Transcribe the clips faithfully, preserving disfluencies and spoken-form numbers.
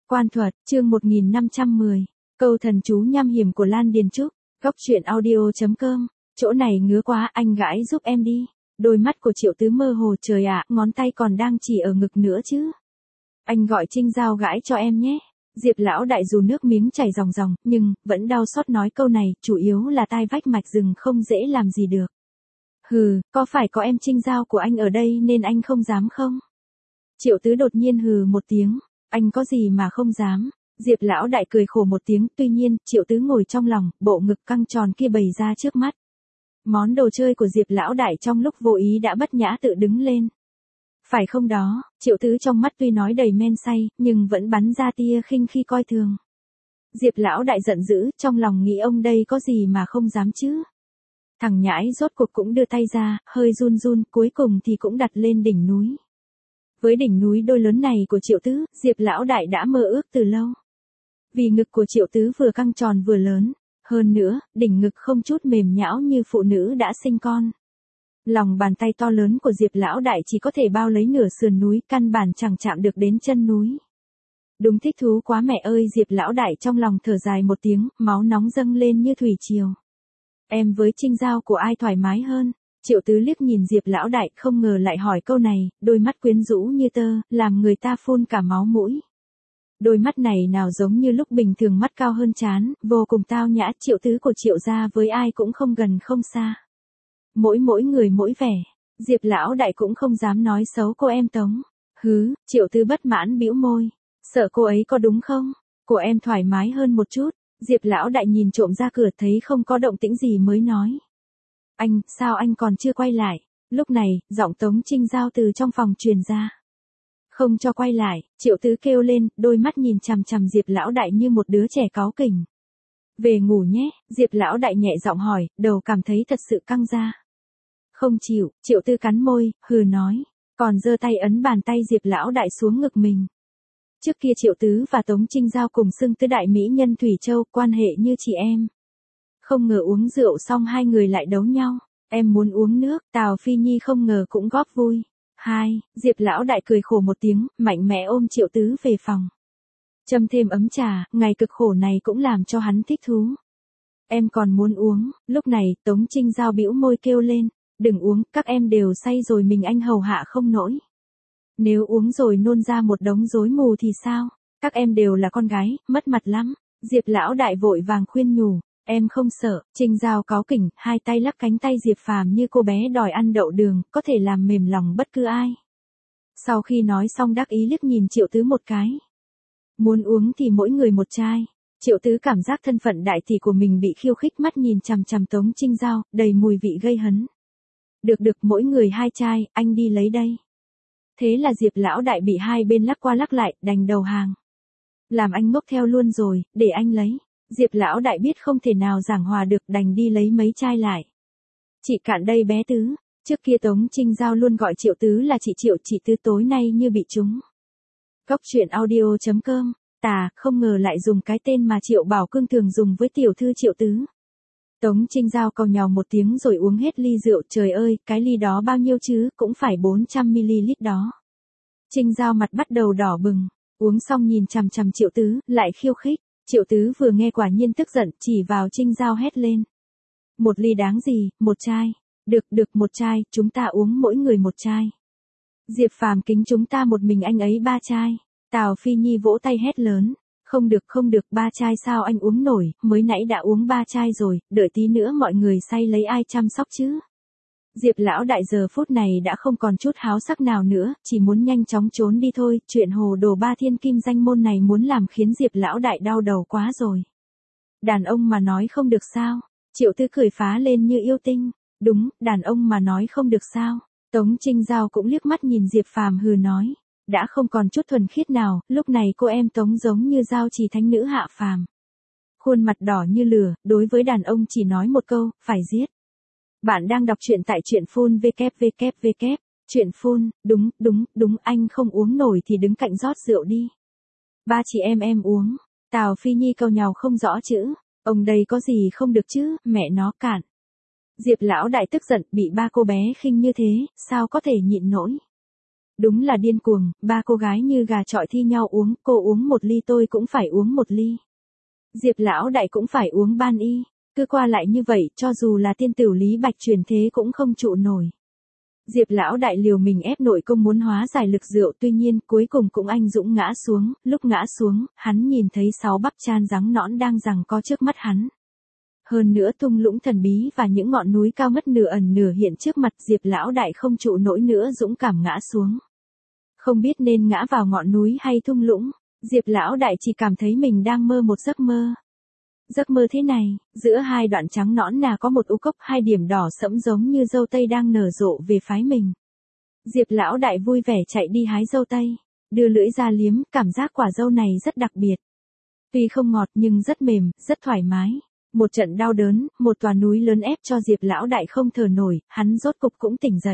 Quan thuật, chương một nghìn năm trăm mười. Câu thần chú nham hiểm của Lan Điền Trúc. Góc truyện audio chấm com. Chỗ này ngứa quá, anh gãi giúp em đi. Đôi mắt của Triệu Tứ mơ hồ, trời ạ, ngón tay còn đang chỉ ở ngực nữa chứ. Anh gọi Trinh Giao gãi cho em nhé. Diệp lão đại dù nước miếng chảy ròng ròng, nhưng vẫn đau xót nói câu này, chủ yếu là tai vách mạch rừng không dễ làm gì được. Hừ, có phải có em Trinh Giao của anh ở đây nên anh không dám không? Triệu Tứ đột nhiên hừ một tiếng. Anh có gì mà không dám. Diệp lão đại cười khổ một tiếng, tuy nhiên, Triệu Tứ ngồi trong lòng, bộ ngực căng tròn kia bày ra trước mắt. Món đồ chơi của Diệp lão đại trong lúc vô ý đã bất nhã tự đứng lên. Phải không đó, Triệu Tứ trong mắt tuy nói đầy men say, nhưng vẫn bắn ra tia khinh khi coi thường. Diệp lão đại giận dữ, trong lòng nghĩ ông đây có gì mà không dám chứ. Thằng nhãi rốt cuộc cũng đưa tay ra, hơi run run, cuối cùng thì cũng đặt lên đỉnh núi. Với đỉnh núi đôi lớn này của Triệu Tứ, Diệp lão đại đã mơ ước từ lâu. Vì ngực của Triệu Tứ vừa căng tròn vừa lớn, hơn nữa, đỉnh ngực không chút mềm nhão như phụ nữ đã sinh con. Lòng bàn tay to lớn của Diệp lão đại chỉ có thể bao lấy nửa sườn núi, căn bản chẳng chạm được đến chân núi. Đúng thích thú quá mẹ ơi, Diệp lão đại trong lòng thở dài một tiếng, máu nóng dâng lên như thủy triều. Em với Trinh Giao của ai thoải mái hơn? Triệu Tứ liếc nhìn Diệp lão đại, không ngờ lại hỏi câu này, đôi mắt quyến rũ như tơ, làm người ta phun cả máu mũi. Đôi mắt này nào giống như lúc bình thường, mắt cao hơn trán, vô cùng tao nhã. Triệu Tứ của Triệu gia với ai cũng không gần không xa. Mỗi mỗi người mỗi vẻ, Diệp lão đại cũng không dám nói xấu cô em Tống. Hứ, Triệu Tứ bất mãn bĩu môi, sợ cô ấy có đúng không? Của em thoải mái hơn một chút. Diệp lão đại nhìn trộm ra cửa thấy không có động tĩnh gì mới nói. Anh, sao anh còn chưa quay lại? Lúc này, giọng Tống Trinh Giao từ trong phòng truyền ra. Không cho quay lại, Triệu Tứ kêu lên, đôi mắt nhìn chằm chằm Diệp lão đại như một đứa trẻ cáu kỉnh. Về ngủ nhé, Diệp lão đại nhẹ giọng hỏi, đầu cảm thấy thật sự căng ra. Không chịu, Triệu Tứ cắn môi, hừ nói, còn giơ tay ấn bàn tay Diệp lão đại xuống ngực mình. Trước kia Triệu Tứ và Tống Trinh Giao cùng xưng tứ đại mỹ nhân Thủy Châu, quan hệ như chị em. Không ngờ uống rượu xong hai người lại đấu nhau. Em muốn uống nước, Tào Phi Nhi không ngờ cũng góp vui. Hai, Diệp lão đại cười khổ một tiếng, mạnh mẽ ôm Triệu Tứ về phòng. Châm thêm ấm trà, ngày cực khổ này cũng làm cho hắn thích thú. Em còn muốn uống, lúc này Tống Trinh Giao bĩu môi kêu lên, đừng uống, các em đều say rồi, mình anh hầu hạ không nổi. Nếu uống rồi nôn ra một đống rối mù thì sao? Các em đều là con gái, mất mặt lắm. Diệp lão đại vội vàng khuyên nhủ. Em không sợ. Trinh Giao cáu kỉnh, hai tay lắc cánh tay Diệp Phàm như cô bé đòi ăn đậu đường, có thể làm mềm lòng bất cứ ai. Sau khi nói xong đắc ý liếc nhìn Triệu Tứ một cái. Muốn uống thì mỗi người một chai. Triệu Tứ cảm giác thân phận đại tỷ của mình bị khiêu khích, mắt nhìn chằm chằm Tống Trinh Giao, đầy mùi vị gây hấn. Được được, mỗi người hai chai, anh đi lấy đây. Thế là Diệp lão đại bị hai bên lắc qua lắc lại, đành đầu hàng. Làm anh ngốc theo luôn rồi, để anh lấy. Diệp lão đại biết không thể nào giảng hòa được, đành đi lấy mấy chai lại. Chị Cạn đây bé Tứ. Trước kia Tống Trinh Giao luôn gọi Triệu Tứ là chị Triệu, chị Tứ tối nay như bị trúng. Góc truyện audio chấm com. Tà, không ngờ lại dùng cái tên mà Triệu Bảo Cương thường dùng với tiểu thư Triệu Tứ. Tống Trinh Giao cau nhàu một tiếng rồi uống hết ly rượu, trời ơi, cái ly đó bao nhiêu chứ, cũng phải bốn trăm mi li lít đó. Trinh Giao mặt bắt đầu đỏ bừng, uống xong nhìn chằm chằm Triệu Tứ, lại khiêu khích. Triệu Tứ vừa nghe quả nhiên tức giận, chỉ vào Trinh Giao hét lên. Một ly đáng gì, một chai. Được được, một chai, chúng ta uống mỗi người một chai. Diệp Phàm kính chúng ta một mình anh ấy ba chai. Tào Phi Nhi vỗ tay hét lớn. Không được không được, ba chai sao anh uống nổi, mới nãy đã uống ba chai rồi, đợi tí nữa mọi người say lấy ai chăm sóc chứ. Diệp lão đại giờ phút này đã không còn chút háo sắc nào nữa, chỉ muốn nhanh chóng trốn đi thôi, chuyện hồ đồ ba thiên kim danh môn này muốn làm khiến Diệp lão đại đau đầu quá rồi. Đàn ông mà nói không được sao? Triệu Tứ cười phá lên như yêu tinh. Đúng, đàn ông mà nói không được sao? Tống Trinh Giao cũng liếc mắt nhìn Diệp Phàm hừ nói. Đã không còn chút thuần khiết nào, lúc này cô em Tống giống như Giao Trì thánh nữ hạ phàm. Khuôn mặt đỏ như lửa, đối với đàn ông chỉ nói một câu, phải giết. Bạn đang đọc truyện tại truyện phun vê kép vê kép vê kép. Truyện phun, đúng, đúng, đúng, anh không uống nổi thì đứng cạnh rót rượu đi. Ba chị em em uống. Tào Phi Nhi cau nhàu không rõ chữ. Ông đây có gì không được chứ, mẹ nó Cạn. Diệp lão đại tức giận, bị ba cô bé khinh như thế, sao có thể nhịn nổi. Đúng là điên cuồng, ba cô gái như gà chọi thi nhau uống, cô uống một ly tôi cũng phải uống một ly. Diệp lão đại cũng phải uống ban y, cứ qua lại như vậy, cho dù là tiên tử Lý Bạch truyền thế cũng không trụ nổi. Diệp lão đại liều mình ép nội công muốn hóa giải lực rượu, tuy nhiên cuối cùng cũng anh dũng ngã xuống, lúc ngã xuống, hắn nhìn thấy sáu bắp chan rắn nõn đang giằng co trước mắt hắn. Hơn nữa thung lũng thần bí và những ngọn núi cao mất nửa ẩn nửa hiện trước mặt, Diệp lão đại không trụ nổi nữa dũng cảm ngã xuống. Không biết nên ngã vào ngọn núi hay thung lũng, Diệp lão đại chỉ cảm thấy mình đang mơ một giấc mơ. Giấc mơ thế này, giữa hai đoạn trắng nõn nà có một u cốc hai điểm đỏ sẫm giống như dâu tây đang nở rộ về phái mình. Diệp lão đại vui vẻ chạy đi hái dâu tây, đưa lưỡi ra liếm, cảm giác quả dâu này rất đặc biệt. Tuy không ngọt nhưng rất mềm, rất thoải mái. Một trận đau đớn, một tòa núi lớn ép cho Diệp lão đại không thở nổi, hắn rốt cục cũng tỉnh dậy.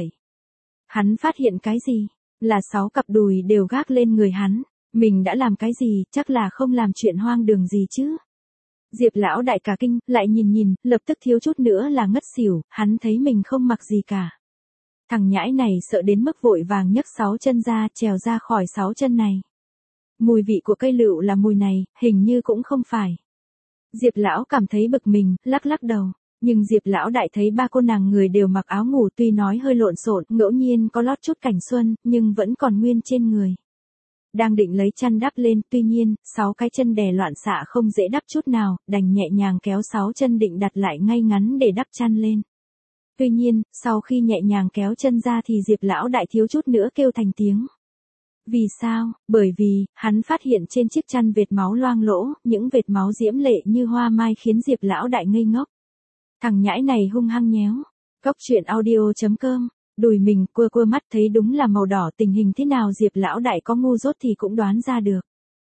Hắn phát hiện cái gì? Là sáu cặp đùi đều gác lên người hắn. Mình đã làm cái gì, chắc là không làm chuyện hoang đường gì chứ. Diệp lão đại cả kinh, lại nhìn nhìn, lập tức thiếu chút nữa là ngất xỉu, hắn thấy mình không mặc gì cả. Thằng nhãi này sợ đến mức vội vàng nhấc sáu chân ra, trèo ra khỏi sáu chân này. Mùi vị của cây lựu là mùi này, hình như cũng không phải. Diệp lão cảm thấy bực mình, lắc lắc đầu, nhưng Diệp lão đại thấy ba cô nàng người đều mặc áo ngủ, tuy nói hơi lộn xộn, ngẫu nhiên có lót chút cảnh xuân, nhưng vẫn còn nguyên trên người. Đang định lấy chăn đắp lên, tuy nhiên, sáu cái chân đè loạn xạ không dễ đắp chút nào, đành nhẹ nhàng kéo sáu chân định đặt lại ngay ngắn để đắp chăn lên. Tuy nhiên, sau khi nhẹ nhàng kéo chân ra thì Diệp lão đại thiếu chút nữa kêu thành tiếng. Vì sao? Bởi vì, hắn phát hiện trên chiếc chăn vệt máu loang lỗ, những vệt máu diễm lệ như hoa mai khiến Diệp lão đại ngây ngốc. Thằng nhãi này hung hăng nhéo. Cóc truyện audio chấm com, đùi mình cua cua mắt thấy đúng là màu đỏ, tình hình thế nào Diệp lão đại có ngu dốt thì cũng đoán ra được.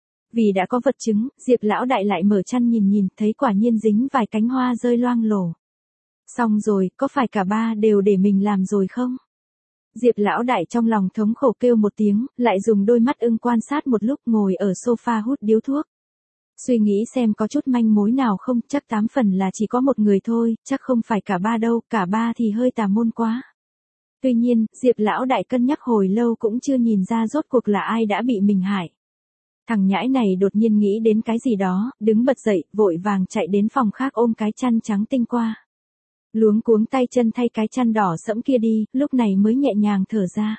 Vì đã có vật chứng, Diệp lão đại lại mở chăn nhìn nhìn, thấy quả nhiên dính vài cánh hoa rơi loang lổ. Xong rồi, có phải cả ba đều để mình làm rồi không? Diệp lão đại trong lòng thống khổ kêu một tiếng, lại dùng đôi mắt ưng quan sát một lúc, ngồi ở sofa hút điếu thuốc. Suy nghĩ xem có chút manh mối nào không, chắc tám phần là chỉ có một người thôi, chắc không phải cả ba đâu, cả ba thì hơi tà môn quá. Tuy nhiên, Diệp lão đại cân nhắc hồi lâu cũng chưa nhìn ra rốt cuộc là ai đã bị mình hại. Thằng nhãi này đột nhiên nghĩ đến cái gì đó, đứng bật dậy, vội vàng chạy đến phòng khác ôm cái chăn trắng tinh qua. Luống cuống tay chân thay cái chăn đỏ sẫm kia đi, lúc này mới nhẹ nhàng thở ra.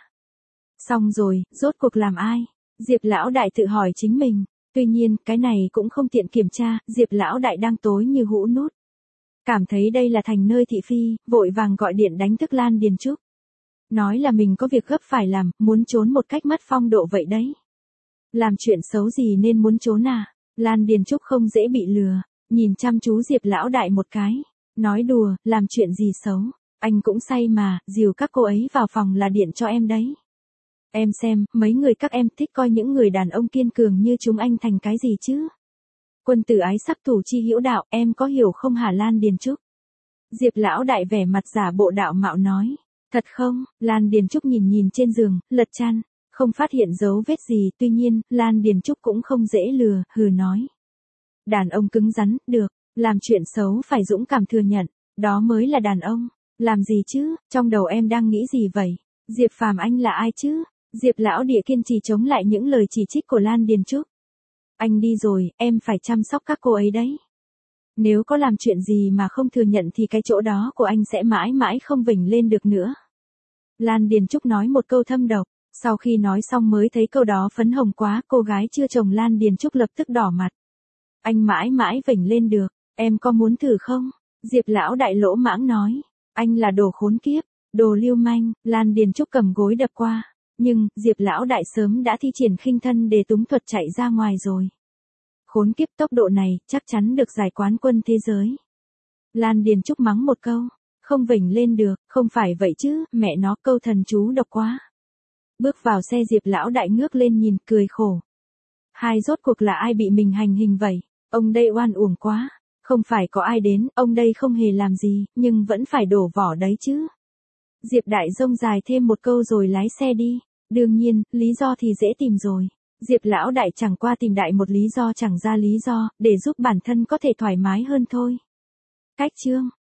Xong rồi, rốt cuộc làm ai? Diệp lão đại tự hỏi chính mình. Tuy nhiên, cái này cũng không tiện kiểm tra, Diệp lão đại đang tối như hũ nút. Cảm thấy đây là thành nơi thị phi, vội vàng gọi điện đánh thức Lan Điền Trúc. Nói là mình có việc gấp phải làm, muốn trốn một cách mất phong độ vậy đấy. Làm chuyện xấu gì nên muốn trốn à? Lan Điền Trúc không dễ bị lừa, nhìn chăm chú Diệp lão đại một cái. Nói đùa, làm chuyện gì xấu, anh cũng say mà, dìu các cô ấy vào phòng là điện cho em đấy. Em xem, mấy người các em thích coi những người đàn ông kiên cường như chúng anh thành cái gì chứ? Quân tử ái sắc thủ chi hữu đạo, em có hiểu không hả Lan Điền Trúc? Diệp lão đại vẻ mặt giả bộ đạo mạo nói. Thật không? Lan Điền Trúc nhìn nhìn trên giường, lật chăn, không phát hiện dấu vết gì, tuy nhiên, Lan Điền Trúc cũng không dễ lừa, hừ nói. Đàn ông cứng rắn, được. Làm chuyện xấu phải dũng cảm thừa nhận, đó mới là đàn ông. Làm gì chứ, trong đầu em đang nghĩ gì vậy? Diệp Phàm anh là ai chứ? Diệp lão địa kiên trì chống lại những lời chỉ trích của Lan Điền Trúc. Anh đi rồi, em phải chăm sóc các cô ấy đấy. Nếu có làm chuyện gì mà không thừa nhận thì cái chỗ đó của anh sẽ mãi mãi không vểnh lên được nữa. Lan Điền Trúc nói một câu thâm độc, sau khi nói xong mới thấy câu đó phấn hồng quá, cô gái chưa chồng Lan Điền Trúc lập tức đỏ mặt. Anh mãi mãi vểnh lên được. Em có muốn thử không? Diệp lão đại lỗ mãng nói. Anh là đồ khốn kiếp, đồ lưu manh. Lan Điền Trúc cầm gối đập qua. Nhưng, Diệp lão đại sớm đã thi triển khinh thân để túng thuật chạy ra ngoài rồi. Khốn kiếp, tốc độ này, chắc chắn được giải quán quân thế giới. Lan Điền Trúc mắng một câu. Không vểnh lên được, không phải vậy chứ, mẹ nó, câu thần chú độc quá. Bước vào xe Diệp lão đại ngước lên nhìn, cười khổ. Hai rốt cuộc là ai bị mình hành hình vậy? Ông đây oan uổng quá. Không phải có ai đến, ông đây không hề làm gì, nhưng vẫn phải đổ vỏ đấy chứ. Diệp đại rông dài thêm một câu rồi lái xe đi. Đương nhiên, lý do thì dễ tìm rồi. Diệp lão đại chẳng qua tìm đại một lý do chẳng ra lý do, để giúp bản thân có thể thoải mái hơn thôi. Cách chương